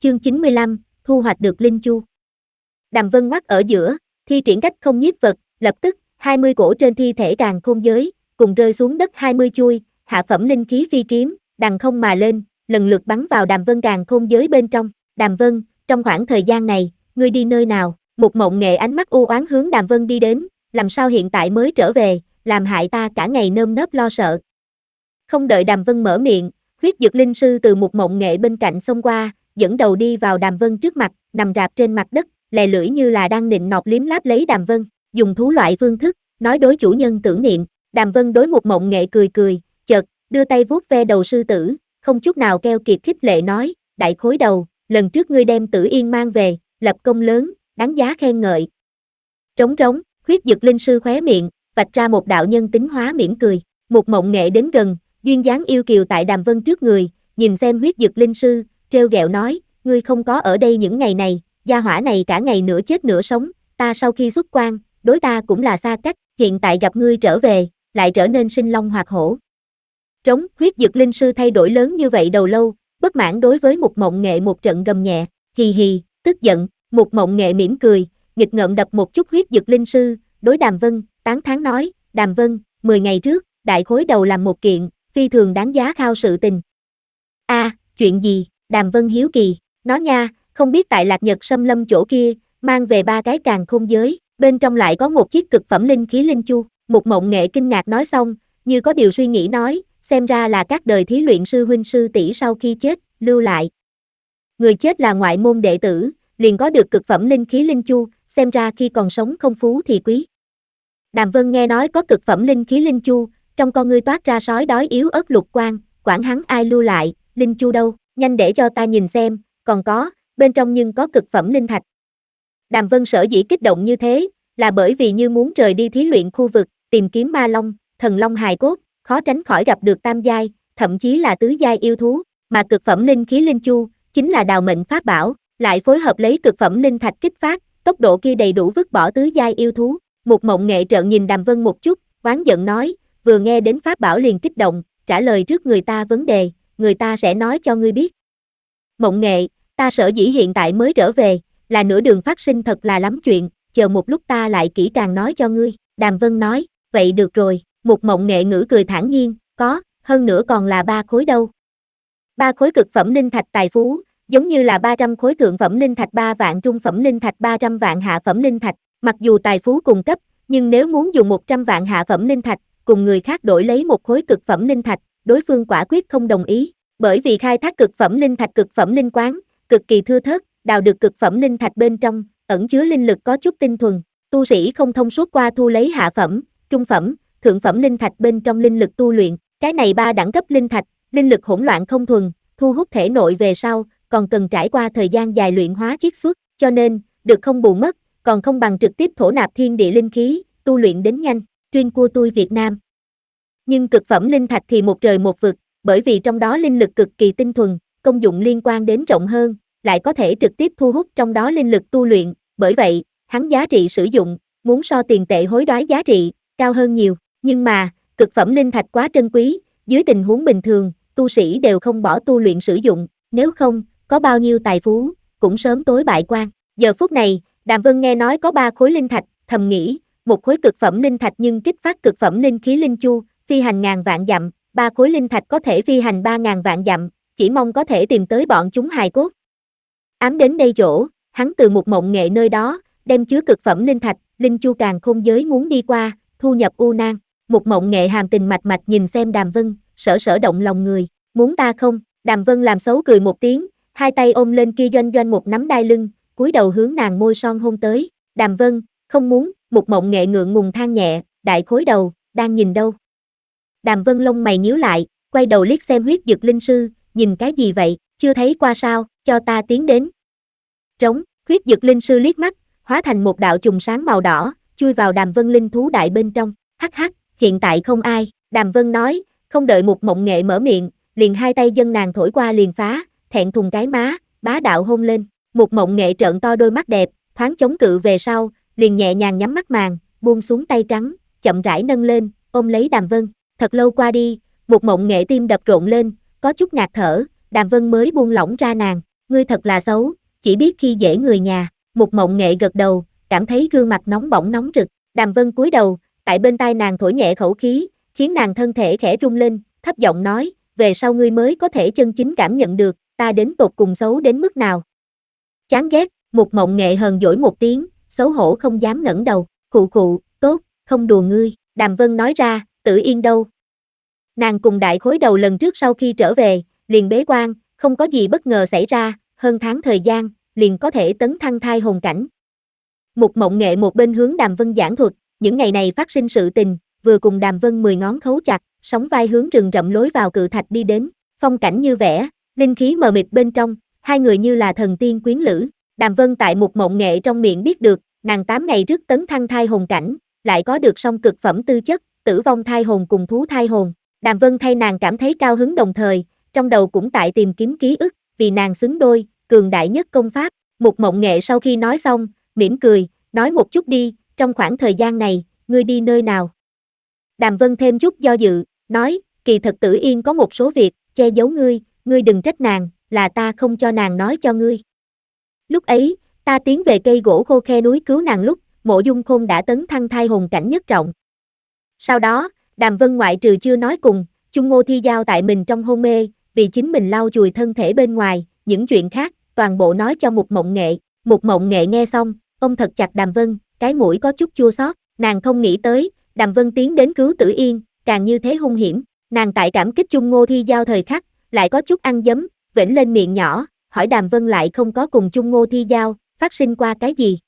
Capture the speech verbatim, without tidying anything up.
chương chín mươi lăm, thu hoạch được linh chu. Đàm Vân ngoắt ở giữa, thi triển cách không nhiếp vật, lập tức, hai mươi cổ trên thi thể càn khôn giới, cùng rơi xuống đất hai mươi chuôi, hạ phẩm linh khí phi kiếm, đằng không mà lên, lần lượt bắn vào Đàm Vân càn khôn giới bên trong. Đàm Vân, trong khoảng thời gian này, ngươi đi nơi nào? Một Mộng Nghệ ánh mắt u oán hướng Đàm Vân đi đến, làm sao hiện tại mới trở về, làm hại ta cả ngày nơm nớp lo sợ. Không đợi Đàm Vân mở miệng, huyết dực linh sư từ Một Mộng Nghệ bên cạnh xông qua, dẫn đầu đi vào Đàm Vân trước mặt, nằm rạp trên mặt đất, lè lưỡi như là đang nịnh nọt liếm láp lấy Đàm Vân, dùng thú loại phương thức, nói đối chủ nhân tưởng niệm. Đàm Vân đối Một Mộng Nghệ cười cười, chợt, đưa tay vuốt ve đầu sư tử, không chút nào keo kiệt khích lệ nói, đại khối đầu, lần trước ngươi đem Tử Yên mang về, lập công lớn, đáng giá khen ngợi. Trống trống, huyết dực linh sư khóe miệng, vạch ra một đạo nhân tính hóa mỉm cười. Một Mộng Nghệ đến gần, duyên dáng yêu kiều tại Đàm Vân trước người, nhìn xem huyết dực linh sư, trêu ghẹo nói, ngươi không có ở đây những ngày này, gia hỏa này cả ngày nửa chết nửa sống, ta sau khi xuất quan, đối ta cũng là xa cách, hiện tại gặp ngươi trở về, lại trở nên sinh long hoạt hổ. Trống, huyết dực linh sư thay đổi lớn như vậy đầu lâu, bất mãn đối với Một Mộng Nghệ một trận gầm nhẹ, hì hì, tức giận. Một Mộng Nghệ mỉm cười, nghịch ngợm đập một chút huyết dực linh sư, đối Đàm Vân, tán thán nói, Đàm Vân, mười ngày trước, đại khối đầu làm một kiện, phi thường đáng giá khao sự tình. A, à, chuyện gì? Đàm Vân hiếu kỳ, nó nha, không biết tại Lạc Nhật Xâm Lâm chỗ kia, mang về ba cái càn khôn giới, bên trong lại có một chiếc cực phẩm linh khí linh chu. Một Mộng Nghệ kinh ngạc nói xong, như có điều suy nghĩ nói, xem ra là các đời thí luyện sư huynh sư tỷ sau khi chết, lưu lại. Người chết là ngoại môn đệ tử, liền có được cực phẩm linh khí linh chu, xem ra khi còn sống không phú thì quý. Đàm Vân nghe nói có cực phẩm linh khí linh chu, trong con ngươi toát ra sói đói yếu ớt lục quang, quản hắn ai lưu lại, linh chu đâu, nhanh để cho ta nhìn xem, còn có, bên trong nhưng có cực phẩm linh thạch. Đàm Vân sở dĩ kích động như thế, là bởi vì như muốn rời đi thí luyện khu vực, tìm kiếm ma long, thần long hài cốt, khó tránh khỏi gặp được tam giai, thậm chí là tứ giai yêu thú, mà cực phẩm linh khí linh chu, chính là đào mệnh pháp bảo, lại phối hợp lấy cực phẩm linh thạch kích phát, tốc độ kia đầy đủ vứt bỏ tứ giai yêu thú. Một Mộng Nghệ trợn nhìn Đàm Vân một chút, oán giận nói, vừa nghe đến pháp bảo liền kích động, trả lời trước người ta vấn đề, người ta sẽ nói cho ngươi biết. Mộng Nghệ, ta sở dĩ hiện tại mới trở về, là nửa đường phát sinh thật là lắm chuyện, chờ một lúc ta lại kỹ càng nói cho ngươi. Đàm Vân nói, vậy được rồi. Một Mộng Nghệ ngữ cười thản nhiên, có, hơn nữa còn là ba khối đâu. Ba khối cực phẩm linh thạch tài phú, giống như là ba trăm khối thượng phẩm linh thạch, ba vạn trung phẩm linh thạch, ba trăm vạn hạ phẩm linh thạch, mặc dù tài phú cùng cấp, nhưng nếu muốn dùng một trăm vạn hạ phẩm linh thạch, cùng người khác đổi lấy một khối cực phẩm linh thạch, đối phương quả quyết không đồng ý, bởi vì khai thác cực phẩm linh thạch cực phẩm linh quán, cực kỳ thưa thớt, đào được cực phẩm linh thạch bên trong, ẩn chứa linh lực có chút tinh thuần, tu sĩ không thông suốt qua thu lấy hạ phẩm, trung phẩm, thượng phẩm linh thạch bên trong linh lực tu luyện, cái này ba đẳng cấp linh thạch, linh lực hỗn loạn không thuần, thu hút thể nội về sau, còn cần trải qua thời gian dài luyện hóa chiết xuất, cho nên, được không bù mất, còn không bằng trực tiếp thổ nạp thiên địa linh khí, tu luyện đến nhanh, chuyên cua tui Việt Nam. Nhưng cực phẩm linh thạch thì một trời một vực, bởi vì trong đó linh lực cực kỳ tinh thuần, công dụng liên quan đến rộng hơn, lại có thể trực tiếp thu hút trong đó linh lực tu luyện, bởi vậy, hắn giá trị sử dụng, muốn so tiền tệ hối đoái giá trị, cao hơn nhiều, nhưng mà, cực phẩm linh thạch quá trân quý, dưới tình huống bình thường, tu sĩ đều không bỏ tu luyện sử dụng, nếu không, có bao nhiêu tài phú, cũng sớm tối bại quan. Giờ phút này, Đàm Vân nghe nói có ba khối linh thạch, thầm nghĩ, một khối cực phẩm linh thạch nhưng kích phát cực phẩm linh khí linh chu, phi hành ngàn vạn dặm, ba khối linh thạch có thể phi hành ba ngàn vạn dặm, chỉ mong có thể tìm tới bọn chúng hài cốt. Ám đến đây chỗ, hắn từ Một Mộng Nghệ nơi đó, đem chứa cực phẩm linh thạch, linh chu càn khôn giới muốn đi qua, thu nhập U Nan. Một Mộng Nghệ hàm tình mạch mạch nhìn xem Đàm Vân, sở sở động lòng người, muốn ta không? Đàm Vân làm xấu cười một tiếng, hai tay ôm lên kia doanh doanh một nắm đai lưng, cúi đầu hướng nàng môi son hôn tới. Đàm Vân, không muốn. Một Mộng Nghệ ngượng ngùng than nhẹ, đại khối đầu, đang nhìn đâu? Đàm Vân lông mày nhíu lại, quay đầu liếc xem huyết dực linh sư, nhìn cái gì vậy, chưa thấy qua sao, cho ta tiến đến. Trống, huyết dực linh sư liếc mắt, hóa thành một đạo chùm sáng màu đỏ, chui vào Đàm Vân linh thú đại bên trong, hắc hắc, hiện tại không ai. Đàm Vân nói, không đợi Một Mộng Nghệ mở miệng, liền hai tay dân nàng thổi qua liền phá, thẹn thùng cái má, bá đạo hôn lên. Một Mộng Nghệ trợn to đôi mắt đẹp, thoáng chống cự về sau, liền nhẹ nhàng nhắm mắt màn, buông xuống tay trắng, chậm rãi nâng lên, ôm lấy Đàm Vân. Thật lâu qua đi, Một Mộng Nghệ tim đập rộn lên, có chút ngạt thở, Đàm Vân mới buông lỏng ra nàng. Ngươi thật là xấu, chỉ biết khi dễ người nhà. Mục Mộng Nghệ gật đầu, cảm thấy gương mặt nóng bỏng nóng rực. Đàm Vân cúi đầu, tại bên tai nàng thổi nhẹ khẩu khí, khiến nàng thân thể khẽ rung lên, thấp giọng nói, về sau ngươi mới có thể chân chính cảm nhận được, ta đến tột cùng xấu đến mức nào. Chán ghét, Mục Mộng Nghệ hờn dỗi một tiếng, xấu hổ không dám ngẩng đầu, khụ khụ, tốt, không đùa ngươi. Đàm Vân nói ra, Tử Yên đâu? Nàng cùng đại khối đầu lần trước sau khi trở về, liền bế quan, không có gì bất ngờ xảy ra, hơn tháng thời gian, liền có thể tấn thăng thai hồn cảnh. Mục Mộng Nghệ một bên hướng Đàm Vân giảng thuật, những ngày này phát sinh sự tình, vừa cùng Đàm Vân mười ngón khấu chặt, sóng vai hướng rừng rậm lối vào cự thạch đi đến, phong cảnh như vẽ, linh khí mờ mịt bên trong, hai người như là thần tiên quyến lữ. Đàm Vân tại Mục Mộng Nghệ trong miệng biết được, nàng tám ngày trước tấn thăng thai hồn cảnh, lại có được song cực phẩm tư chất, tử vong thai hồn cùng thú thai hồn. Đàm Vân thay nàng cảm thấy cao hứng đồng thời, trong đầu cũng tại tìm kiếm ký ức, vì nàng xứng đôi, cường đại nhất công pháp. Mục Mộng Nghệ sau khi nói xong, mỉm cười, nói một chút đi, trong khoảng thời gian này, ngươi đi nơi nào? Đàm Vân thêm chút do dự, nói, kỳ thật Tử Yên có một số việc, che giấu ngươi, ngươi đừng trách nàng, là ta không cho nàng nói cho ngươi. Lúc ấy, ta tiến về cây gỗ khô khe núi cứu nàng lúc, Mộ Dung Khôn đã tấn thăng thai hồn cảnh nhất trọng. Sau đó, Đàm Vân ngoại trừ chưa nói cùng, Chung Ngô Thi Giao tại mình trong hôn mê, vì chính mình lau chùi thân thể bên ngoài, những chuyện khác, toàn bộ nói cho Mục Mộng Nghệ. Mục Mộng Nghệ nghe xong, ôm thật chặt Đàm Vân, cái mũi có chút chua xót, nàng không nghĩ tới, Đàm Vân tiến đến cứu Tử Yên, càng như thế hung hiểm, nàng tại cảm kích Chung Ngô Thi Giao thời khắc, lại có chút ăn dấm, vểnh lên miệng nhỏ, hỏi Đàm Vân lại không có cùng Chung Ngô Thi Giao, phát sinh qua cái gì.